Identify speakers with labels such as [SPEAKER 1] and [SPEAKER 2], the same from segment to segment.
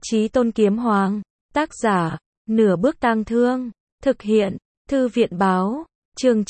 [SPEAKER 1] Chí Tôn Kiếm Hoàng. Tác giả, Nửa Bước Tang Thương. Thực hiện, Thư viện Báo. Chương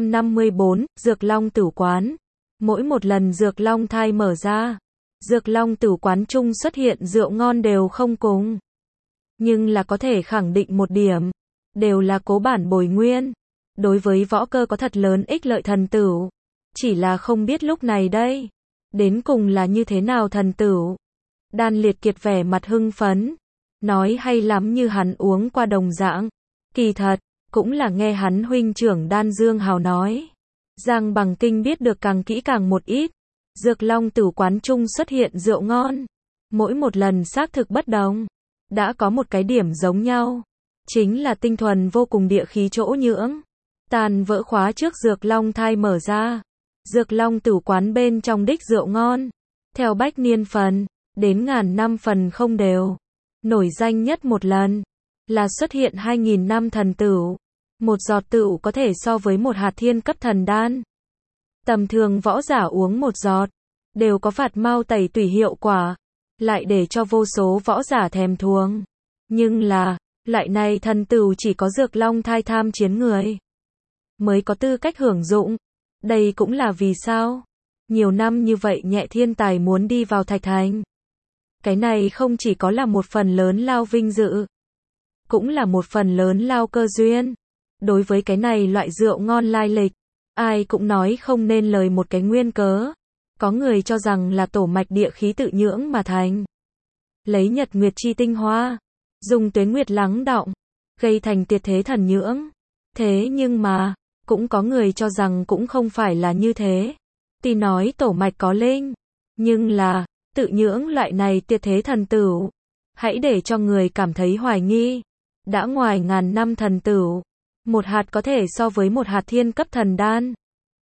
[SPEAKER 1] 954, Dược Long Tử Quán. Mỗi một lần Dược Long thai mở ra, Dược Long Tử Quán chung xuất hiện rượu ngon đều không cùng. Nhưng là có thể khẳng định một điểm, đều là cố bản bồi nguyên. Đối với võ cơ có thật lớn ích lợi thần tửu. Chỉ là không biết lúc này đây, đến cùng là như thế nào thần tửu. Đan Liệt Kiệt vẻ mặt hưng phấn, nói hay lắm như hắn uống qua đồng dạng. Kỳ thật, cũng là nghe hắn huynh trưởng Đan Dương Hào nói. Giang Bằng Kinh biết được càng kỹ càng một ít. Dược Long Tử Quán chung xuất hiện rượu ngon. Mỗi một lần xác thực bất đồng. Đã có một cái điểm giống nhau. Chính là tinh thuần vô cùng địa khí chỗ nhưỡng. Tàn vỡ khóa trước Dược Long thai mở ra. Dược Long Tử Quán bên trong đích rượu ngon. Theo bách niên phần, đến ngàn năm phần không đều. Nổi danh nhất một lần, là xuất hiện 2000 năm thần tửu. Một giọt tửu có thể so với một hạt thiên cấp thần đan. Tầm thường võ giả uống một giọt, đều có phạt mau tẩy tủy hiệu quả. Lại để cho vô số võ giả thèm thuồng. Nhưng là, lại này thần tửu chỉ có Dược Long thai tham chiến người mới có tư cách hưởng dụng. Đây cũng là vì sao nhiều năm như vậy Nhẹ Thiên Tài muốn đi vào Thạch Thành. Cái này không chỉ có là một phần lớn lao vinh dự, cũng là một phần lớn lao cơ duyên. Đối với cái này loại rượu ngon lai lịch, ai cũng nói không nên lời một cái nguyên cớ. Có người cho rằng là tổ mạch địa khí tự nhưỡng mà thành. Lấy nhật nguyệt chi tinh hoa, dùng tuế nguyệt lắng đọng, gây thành tuyệt thế thần nhưỡng. Thế nhưng mà, cũng có người cho rằng cũng không phải là như thế. Tuy nói tổ mạch có linh, nhưng là, tự nhưỡng loại này tuyệt thế thần tửu. Hãy để cho người cảm thấy hoài nghi. Đã ngoài ngàn năm thần tửu, một hạt có thể so với một hạt thiên cấp thần đan.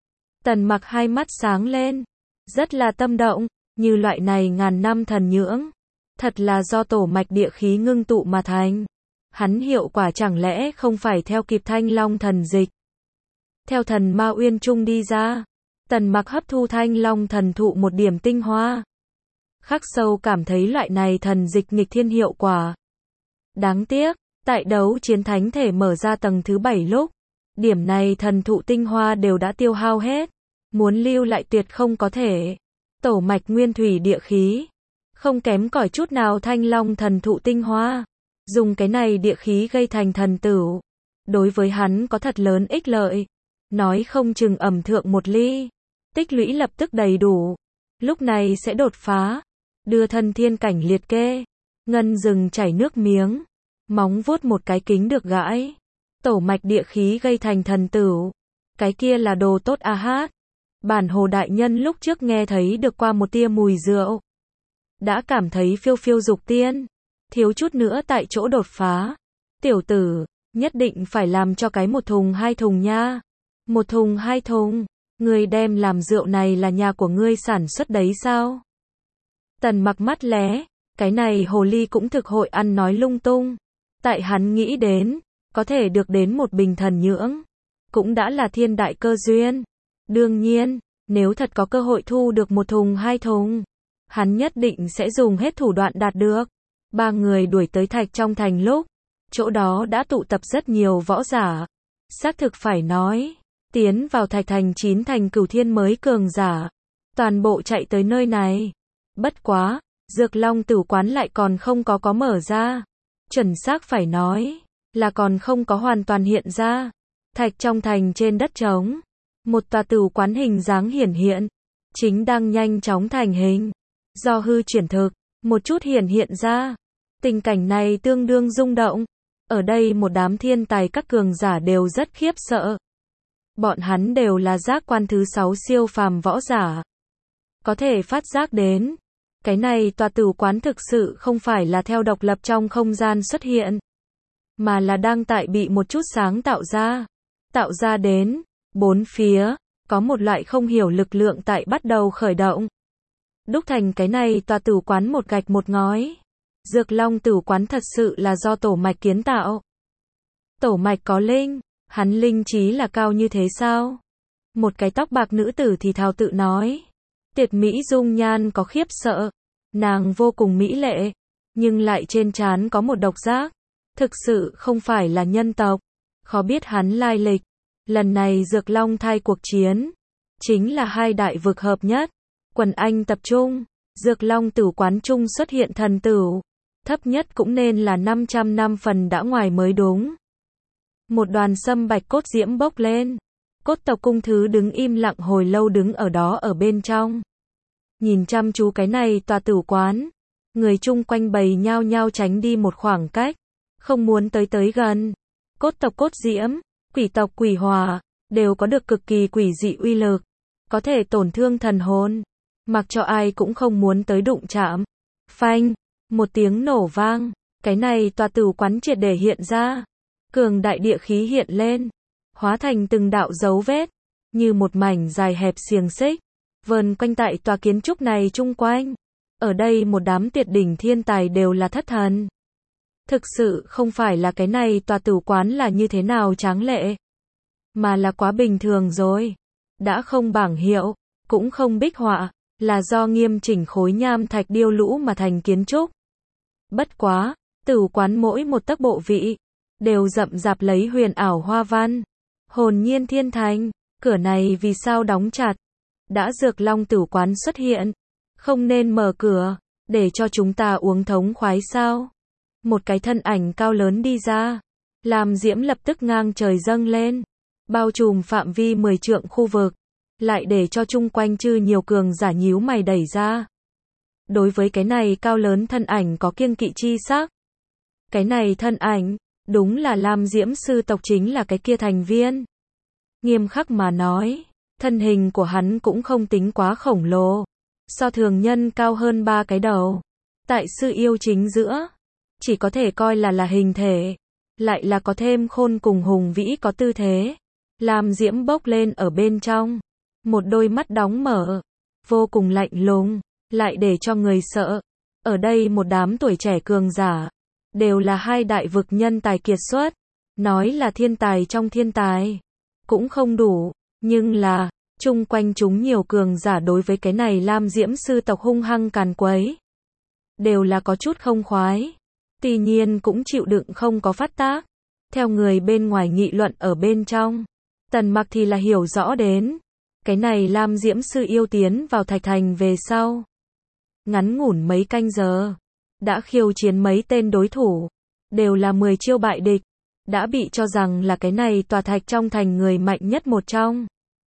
[SPEAKER 1] Tần Mặc hai mắt sáng lên, rất là tâm động, như loại này ngàn năm thần nhưỡng, thật là do tổ mạch địa khí ngưng tụ mà thành. Hắn hiệu quả chẳng lẽ không phải theo kịp Thanh Long thần dịch, theo thần Ma Uyên Trung đi ra. Tần Mặc hấp thu Thanh Long thần thụ một điểm tinh hoa, khắc sâu cảm thấy loại này thần dịch nghịch thiên hiệu quả. Đáng tiếc, tại đấu chiến thánh thể mở ra tầng thứ 7 lúc, điểm này thần thụ tinh hoa đều đã tiêu hao hết. Muốn lưu lại tuyệt không có thể. Tổ mạch nguyên thủy địa khí, không kém cỏi chút nào Thanh Long thần thụ tinh hoa. Dùng cái này địa khí gây thành thần tửu, đối với hắn có thật lớn ích lợi. Nói không chừng ẩm thượng một ly, tích lũy lập tức đầy đủ. Lúc này sẽ đột phá, đưa thân thiên cảnh liệt kê. Ngân rừng chảy nước miếng, móng vuốt một cái kính được gãi. Tổ mạch địa khí gây thành thần tửu, cái kia là đồ tốt a hát. Bản Hồ đại nhân lúc trước nghe thấy được qua một tia mùi rượu, đã cảm thấy phiêu phiêu dục tiên, thiếu chút nữa tại chỗ đột phá. Tiểu tử, nhất định phải làm cho cái một thùng hai thùng nha. Một thùng hai thùng, ngươi đem làm rượu này là nhà của ngươi sản xuất đấy sao? Tần Mặc mắt lé, cái này hồ ly cũng thực hội ăn nói lung tung. Tại hắn nghĩ đến, có thể được đến một bình thần nhưỡng, cũng đã là thiên đại cơ duyên. Đương nhiên, nếu thật có cơ hội thu được một thùng hai thùng, hắn nhất định sẽ dùng hết thủ đoạn đạt được. Ba người đuổi tới Thạch trong thành lúc, chỗ đó đã tụ tập rất nhiều võ giả. Xác thực phải nói, tiến vào Thạch thành 9 thành cửu thiên mới cường giả, toàn bộ chạy tới nơi này. Bất quá, Dược Long Tử Quán lại còn không có mở ra. Chuẩn xác phải nói, là còn không có hoàn toàn hiện ra. Thạch trong thành trên đất trống, một tòa tử quán hình dáng hiển hiện, chính đang nhanh chóng thành hình. Do hư chuyển thực, một chút hiển hiện ra. Tình cảnh này tương đương rung động. Ở đây một đám thiên tài các cường giả đều rất khiếp sợ. Bọn hắn đều là giác quan thứ 6 siêu phàm võ giả. Có thể phát giác đến, cái này tòa tử quán thực sự không phải là theo độc lập trong không gian xuất hiện, mà là đang tại bị một chút sáng tạo ra. Tạo ra đến, bốn phía, có một loại không hiểu lực lượng tại bắt đầu khởi động. Đúc thành cái này tòa tử quán một gạch một ngói. Dược Long Tử Quán thật sự là do tổ mạch kiến tạo. Tổ mạch có linh, hắn linh trí là cao như thế sao? Một cái tóc bạc nữ tử thì thào tự nói. Tuyệt mỹ dung nhan có khiếp sợ. Nàng vô cùng mỹ lệ, nhưng lại trên trán có một độc giác. Thực sự không phải là nhân tộc. Khó biết hắn lai lịch. Lần này Dược Long Thai cuộc chiến, chính là hai đại vực hợp nhất. Quần anh tập trung, Dược Long Tử Quán Trung xuất hiện thần tửu. Thấp nhất cũng nên là 500 năm phần đã ngoài mới đúng. Một đoàn sâm bạch cốt diễm bốc lên. Cốt tộc cung thứ đứng im lặng hồi lâu đứng ở đó ở bên trong. Nhìn chăm chú cái này tòa tử quán. Người chung quanh bầy nhao nhao tránh đi một khoảng cách. Không muốn tới gần. Cốt tộc cốt diễm, quỷ tộc quỷ hỏa, đều có được cực kỳ quỷ dị uy lực. Có thể tổn thương thần hồn. Mặc cho ai cũng không muốn tới đụng chạm. Phanh, một tiếng nổ vang. Cái này tòa tử quán triệt để hiện ra. Cường đại địa khí hiện lên. Hóa thành từng đạo dấu vết. Như một mảnh dài hẹp xiềng xích. Vờn quanh tại tòa kiến trúc này chung quanh. Ở đây một đám tuyệt đỉnh thiên tài đều là thất thần. Thực sự không phải là cái này tòa tử quán là như thế nào tráng lệ. Mà là quá bình thường rồi. Đã không bảng hiệu, cũng không bích họa. Là do nghiêm chỉnh khối nham thạch điêu lũ mà thành kiến trúc. Bất quá, tử quán mỗi một tấc bộ vị. Đều rậm rạp lấy huyền ảo hoa văn. Hồn nhiên thiên thành. Cửa này vì sao đóng chặt? Đã Dược Long Tử Quán xuất hiện. Không nên mở cửa. Để cho chúng ta uống thống khoái sao? Một cái thân ảnh cao lớn đi ra. Làm diễm lập tức ngang trời dâng lên. Bao trùm phạm vi 10 trượng khu vực. Lại để cho chung quanh chư nhiều cường giả nhíu mày đẩy ra. Đối với cái này cao lớn thân ảnh có kiêng kỵ chi sắc. Cái này thân ảnh, đúng là Lam Diễm sư tộc chính là cái kia thành viên. Nghiêm khắc mà nói, thân hình của hắn cũng không tính quá khổng lồ. So thường nhân cao hơn 3 cái đầu. Tại sư yêu chính giữa, chỉ có thể coi là hình thể. Lại là có thêm khôn cùng hùng vĩ có tư thế. Lam Diễm bốc lên ở bên trong. Một đôi mắt đóng mở. Vô cùng lạnh lùng. Lại để cho người sợ. Ở đây một đám tuổi trẻ cường giả. Đều là hai đại vực nhân tài kiệt xuất. Nói là thiên tài trong thiên tài. Cũng không đủ. Nhưng là, chung quanh chúng nhiều cường giả đối với cái này Lam Diễm sư tộc hung hăng càn quấy. Đều là có chút không khoái. Tuy nhiên cũng chịu đựng không có phát tác. Theo người bên ngoài nghị luận ở bên trong. Tần Mặc thì là hiểu rõ đến. Cái này Lam Diễm sư yêu tiến vào Thạch Thành về sau. Ngắn ngủn mấy canh giờ. Đã khiêu chiến mấy tên đối thủ. Đều là 10 chiêu bại địch. Đã bị cho rằng là cái này tòa thạch trong thành người mạnh nhất một trong.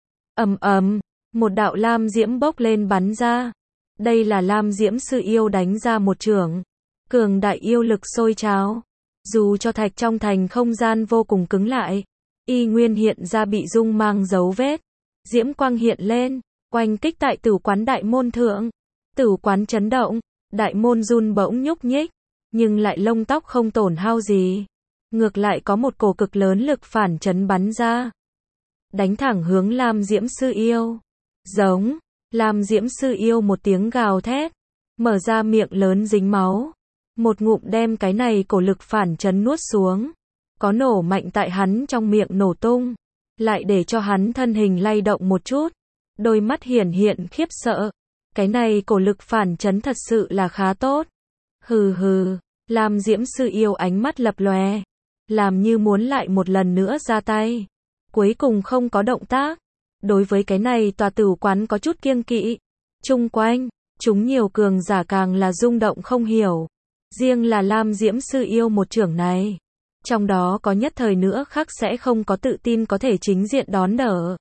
[SPEAKER 1] Ầm ầm, một đạo Lam Diễm bốc lên bắn ra. Đây là Lam Diễm sư yêu đánh ra một chưởng. Cường đại yêu lực sôi trào. Dù cho thạch trong thành không gian vô cùng cứng lại. Y nguyên hiện ra bị dung mang dấu vết. Diễm quang hiện lên. Oanh kích tại tử quán đại môn thượng. Tử quán chấn động. Đại môn run bỗng nhúc nhích. Nhưng lại lông tóc không tổn hao gì. Ngược lại có một cổ cực lớn lực phản chấn bắn ra. Đánh thẳng hướng Lam Diễm sư yêu. Giống. Lam Diễm sư yêu một tiếng gào thét. Mở ra miệng lớn dính máu. Một ngụm đem cái này cổ lực phản chấn nuốt xuống. Có nổ mạnh tại hắn trong miệng nổ tung. Lại để cho hắn thân hình lay động một chút. Đôi mắt hiển hiện khiếp sợ. Cái này cổ lực phản chấn thật sự là khá tốt. Hừ hừ. Lam Diễm sư yêu ánh mắt lập lòe. Làm như muốn lại một lần nữa ra tay. Cuối cùng không có động tác. Đối với cái này tòa tử quán có chút kiêng kỵ. Chung quanh, chúng nhiều cường giả càng là rung động không hiểu. Riêng là Lam Diễm sư yêu một trưởng này. Trong đó có nhất thời nữa khác sẽ không có tự tin có thể chính diện đón đỡ.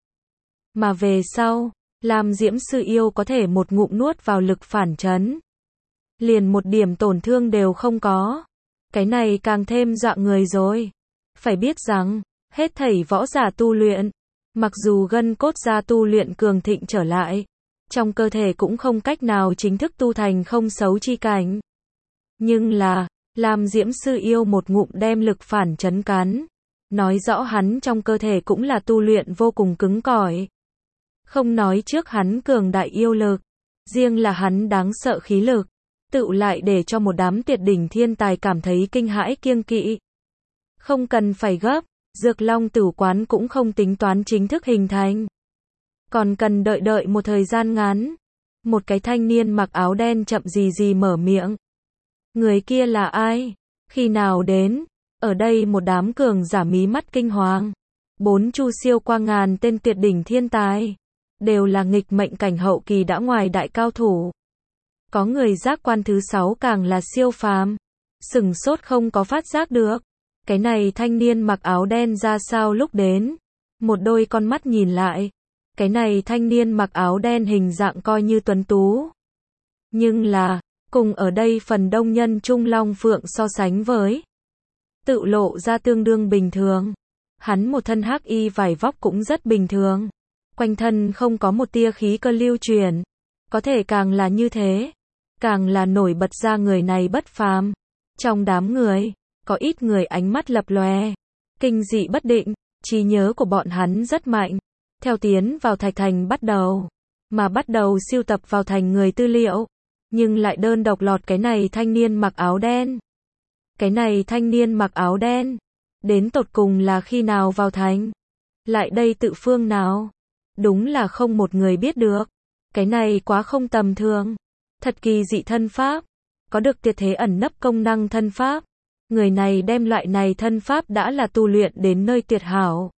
[SPEAKER 1] Mà về sau, Lam Diễm sư yêu có thể một ngụm nuốt vào lực phản chấn. Liền một điểm tổn thương đều không có. Cái này càng thêm dọa người rồi. Phải biết rằng, hết thảy võ giả tu luyện, mặc dù gân cốt ra tu luyện cường thịnh trở lại, trong cơ thể cũng không cách nào chính thức tu thành không xấu chi cảnh. Nhưng là, Lam Diễm sư yêu một ngụm đem lực phản chấn cắn. Nói rõ hắn trong cơ thể cũng là tu luyện vô cùng cứng cỏi. Không nói trước hắn cường đại yêu lực, riêng là hắn đáng sợ khí lực, tựu lại để cho một đám tuyệt đỉnh thiên tài cảm thấy kinh hãi kiêng kỵ. Không cần phải gấp, Dược Long Tử Quán cũng không tính toán chính thức hình thành. Còn cần đợi một thời gian ngắn. Một cái thanh niên mặc áo đen chậm gì gì mở miệng. Người kia là ai? Khi nào đến? Ở đây một đám cường giả mí mắt kinh hoàng. 4 chu siêu qua ngàn tên tuyệt đỉnh thiên tài. Đều là nghịch mệnh cảnh hậu kỳ đã ngoài đại cao thủ. Có người giác quan thứ 6 càng là siêu phàm. Sửng sốt không có phát giác được. Cái này thanh niên mặc áo đen ra sao lúc đến? Một đôi con mắt nhìn lại. Cái này thanh niên mặc áo đen hình dạng coi như tuấn tú. Nhưng là, cùng ở đây phần đông nhân trung long phượng so sánh với. Tự lộ ra tương đương bình thường. Hắn một thân hắc y vải vóc cũng rất bình thường. Quanh thân không có một tia khí cơ lưu truyền. Có thể càng là như thế. Càng là nổi bật ra người này bất phàm. Trong đám người, có ít người ánh mắt lập lòe. Kinh dị bất định, trí nhớ của bọn hắn rất mạnh. Theo tiến vào thạch thành bắt đầu. Mà bắt đầu siêu tập vào thành người tư liệu. Nhưng lại đơn độc lọt cái này thanh niên mặc áo đen. Cái này thanh niên mặc áo đen. Đến tột cùng là khi nào vào thành? Lại đây tự phương nào? Đúng là không một người biết được. Cái này quá không tầm thường. Thật kỳ dị thân pháp. Có được tuyệt thế ẩn nấp công năng thân pháp. Người này đem loại này thân pháp đã là tu luyện đến nơi tuyệt hảo.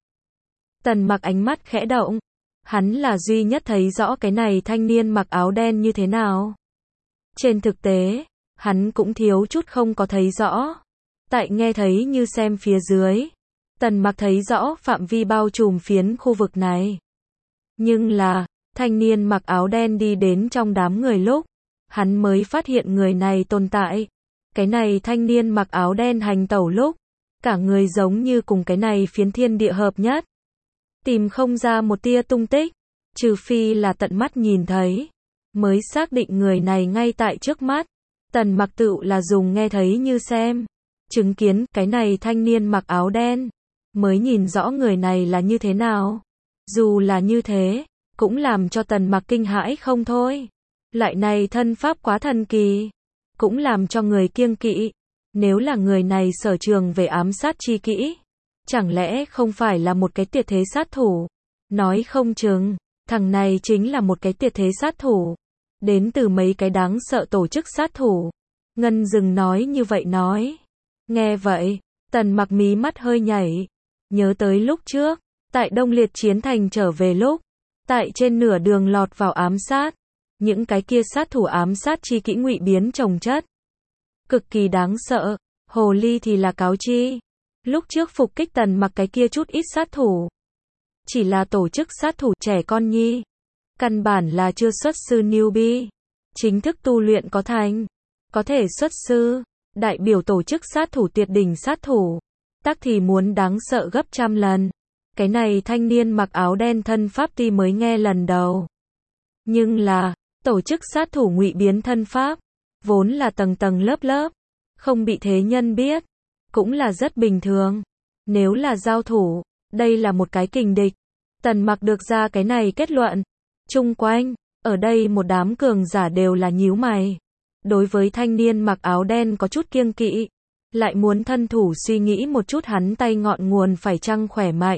[SPEAKER 1] Tần Mặc ánh mắt khẽ động. Hắn là duy nhất thấy rõ cái này thanh niên mặc áo đen như thế nào. Trên thực tế, hắn cũng thiếu chút không có thấy rõ. Tại nghe thấy như xem phía dưới. Tần Mặc thấy rõ phạm vi bao trùm phiến khu vực này. Nhưng là, thanh niên mặc áo đen đi đến trong đám người lúc, hắn mới phát hiện người này tồn tại. Cái này thanh niên mặc áo đen hành tẩu lúc, cả người giống như cùng cái này phiến thiên địa hợp nhất. Tìm không ra một tia tung tích, trừ phi là tận mắt nhìn thấy, mới xác định người này ngay tại trước mắt. Tần Mặc tự là dùng nghe thấy như xem, chứng kiến cái này thanh niên mặc áo đen, mới nhìn rõ người này là như thế nào. Dù là như thế, cũng làm cho Tần Mặc kinh hãi không thôi. Loại này thân pháp quá thần kỳ, cũng làm cho người kiêng kỵ. Nếu là người này sở trường về ám sát chi kỹ, chẳng lẽ không phải là một cái tuyệt thế sát thủ? Nói không chừng, thằng này chính là một cái tuyệt thế sát thủ. Đến từ mấy cái đáng sợ tổ chức sát thủ. Ngân Dừng nói như vậy nói. Nghe vậy, Tần Mặc mí mắt hơi nhảy. Nhớ tới lúc trước, tại Đông Liệt Chiến Thành trở về lúc, tại trên nửa đường lọt vào ám sát. Những cái kia sát thủ ám sát chi kỹ ngụy biến chồng chất. Cực kỳ đáng sợ. Hồ ly thì là cáo chi. Lúc trước phục kích Tần Mặc cái kia chút ít sát thủ. Chỉ là tổ chức sát thủ trẻ con nhi. Căn bản là chưa xuất sư newbie. Chính thức tu luyện có thành. Có thể xuất sư. Đại biểu tổ chức sát thủ tuyệt đỉnh sát thủ. Tắc thì muốn đáng sợ gấp trăm lần. Cái này thanh niên mặc áo đen thân pháp ti mới nghe lần đầu. Nhưng là, tổ chức sát thủ ngụy biến thân pháp. Vốn là tầng tầng lớp lớp. Không bị thế nhân biết. Cũng là rất bình thường. Nếu là giao thủ, đây là một cái kình địch. Tần Mặc được ra cái này kết luận. Chung quanh, ở đây một đám cường giả đều là nhíu mày. Đối với thanh niên mặc áo đen có chút kiêng kỵ. Lại muốn thân thủ suy nghĩ một chút hắn tay ngọn nguồn phải chăng khỏe mạnh.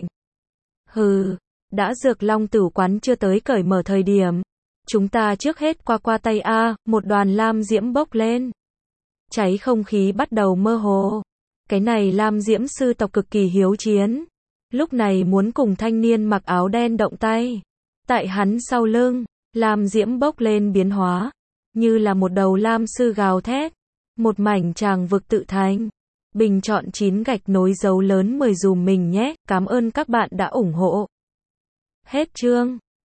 [SPEAKER 1] Hừ, đã Dược Long Tử Quán chưa tới cởi mở thời điểm. Chúng ta trước hết qua tay A, một đoàn lam diễm bốc lên. Cháy không khí bắt đầu mơ hồ. Cái này lam diễm sư tộc cực kỳ hiếu chiến. Lúc này muốn cùng thanh niên mặc áo đen động tay. Tại hắn sau lưng, lam diễm bốc lên biến hóa. Như là một đầu lam sư gào thét. Một mảnh tràng vực tự thành. Bình chọn 9 gạch nối dấu lớn 10 dùm mình nhé. Cảm ơn các bạn đã ủng hộ. Hết chương.